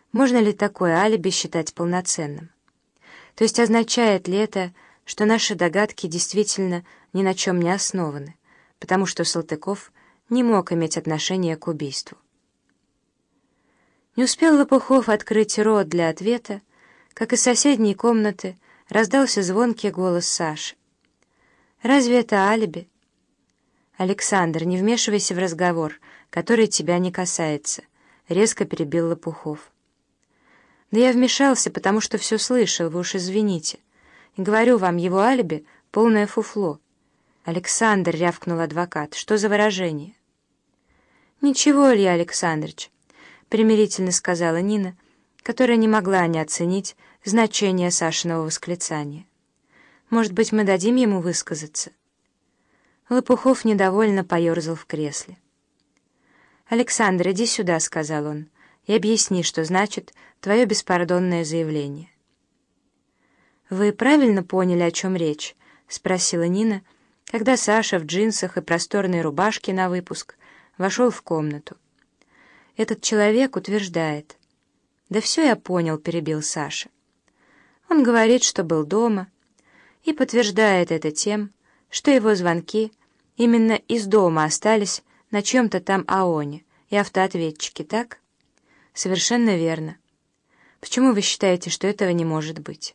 Можно ли такое алиби считать полноценным? То есть означает ли это, что наши догадки действительно ни на чем не основаны, потому что Салтыков не мог иметь отношения к убийству? Не успел Лопухов открыть рот для ответа, как из соседней комнаты раздался звонкий голос Саши. «Разве это алиби?» «Александр, не вмешивайся в разговор, который тебя не касается», — резко перебил Лопухов. «Да я вмешался, потому что все слышал, вы уж извините. И говорю вам, его алиби — полное фуфло». «Александр», — рявкнул адвокат, — «что за выражение?» «Ничего, Илья Александрович», — примирительно сказала Нина, которая не могла не оценить значение Сашиного восклицания. «Может быть, мы дадим ему высказаться?» Лопухов недовольно поерзал в кресле. «Александр, иди сюда», — сказал он, — «и объясни, что значит твое беспардонное заявление». «Вы правильно поняли, о чем речь?» — спросила Нина, когда Саша в джинсах и просторной рубашке на выпуск вошел в комнату. «Этот человек утверждает...» «Да все я понял», — перебил Саша. «Он говорит, что был дома, и подтверждает это тем, что его звонки именно из дома остались на чем-то там АОНе и автоответчике, так?» «Совершенно верно. Почему вы считаете, что этого не может быть?»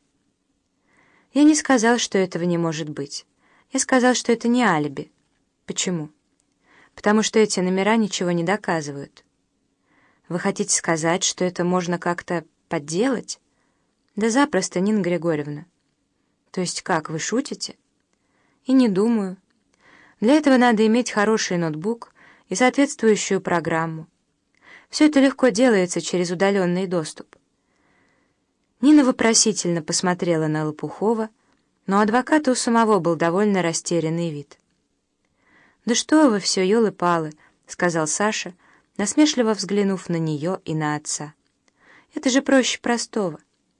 «Я не сказал, что этого не может быть. Я сказал, что это не алиби». «Почему?» «Потому что эти номера ничего не доказывают». «Вы хотите сказать, что это можно как-то подделать?» «Да запросто, Нина Григорьевна». «То есть как, вы шутите?» «И не думаю. Для этого надо иметь хороший ноутбук и соответствующую программу. Все это легко делается через удаленный доступ». Нина вопросительно посмотрела на Лопухова, но адвоката у самого был довольно растерянный вид. «Да что вы все, елы-палы», — сказал Саша, насмешливо взглянув на нее и на отца. «Это же проще простого».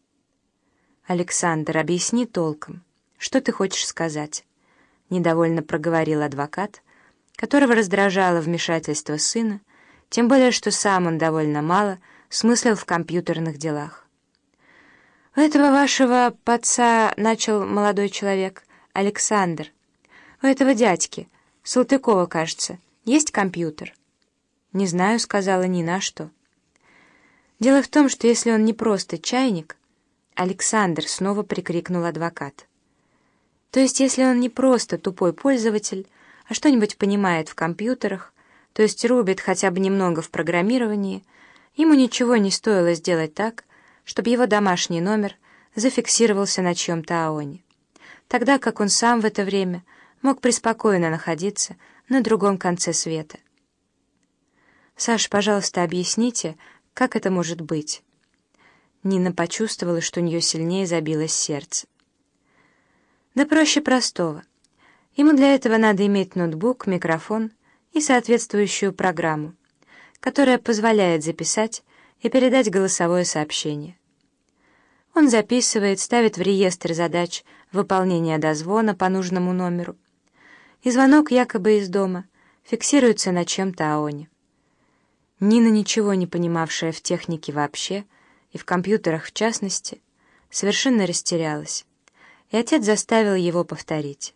«Александр, объясни толком, что ты хочешь сказать?» — недовольно проговорил адвокат, которого раздражало вмешательство сына, тем более что сам он довольно мало смыслил в компьютерных делах. «У этого вашего паца, — начал молодой человек, — Александр, у этого дядьки, Салтыкова, кажется, есть компьютер?» «Не знаю», — сказала Нина, — «а что?» «Дело в том, что если он не просто чайник...» «Александр», — снова прикрикнул адвокат. «То есть если он не просто тупой пользователь, а что-нибудь понимает в компьютерах, то есть рубит хотя бы немного в программировании, ему ничего не стоило сделать так, чтобы его домашний номер зафиксировался на чьем-то АОНе, тогда как он сам в это время мог преспокойно находиться на другом конце света. «Саш, пожалуйста, объясните, как это может быть?» Нина почувствовала, что у нее сильнее забилось сердце. «Да проще простого. Ему для этого надо иметь ноутбук, микрофон и соответствующую программу, которая позволяет записать и передать голосовое сообщение. Он записывает, ставит в реестр задач выполнения дозвона по нужному номеру, и звонок якобы из дома фиксируется на чем-то АОНе». Нина, ничего не понимавшая в технике вообще, и в компьютерах в частности, совершенно растерялась, и отец заставил его повторить.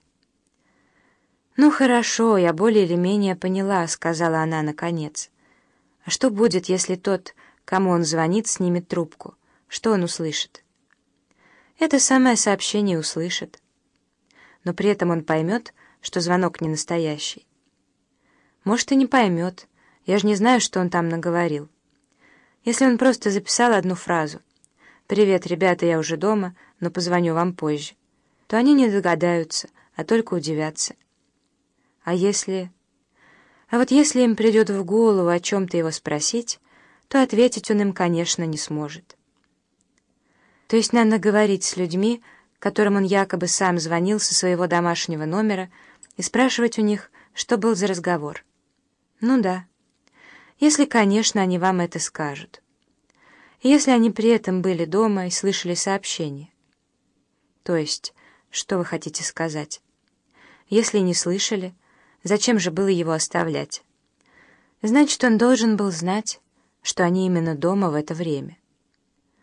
«Ну хорошо, я более или менее поняла», — сказала она наконец. «А что будет, если тот, кому он звонит, снимет трубку? Что он услышит?» «Это самое сообщение услышит. Но при этом он поймет, что звонок не настоящий». «Может, и не поймет. Я же не знаю, что он там наговорил. Если он просто записал одну фразу «Привет, ребята, я уже дома, но позвоню вам позже», то они не догадаются, а только удивятся. А если... А вот если им придет в голову о чем-то его спросить, то ответить он им, конечно, не сможет. То есть надо говорить с людьми, которым он якобы сам звонил со своего домашнего номера, и спрашивать у них, что был за разговор. Ну да. Если, конечно, они вам это скажут. И если они при этом были дома и слышали сообщение. То есть, что вы хотите сказать? Если не слышали, зачем же было его оставлять? Значит, он должен был знать, что они именно дома в это время.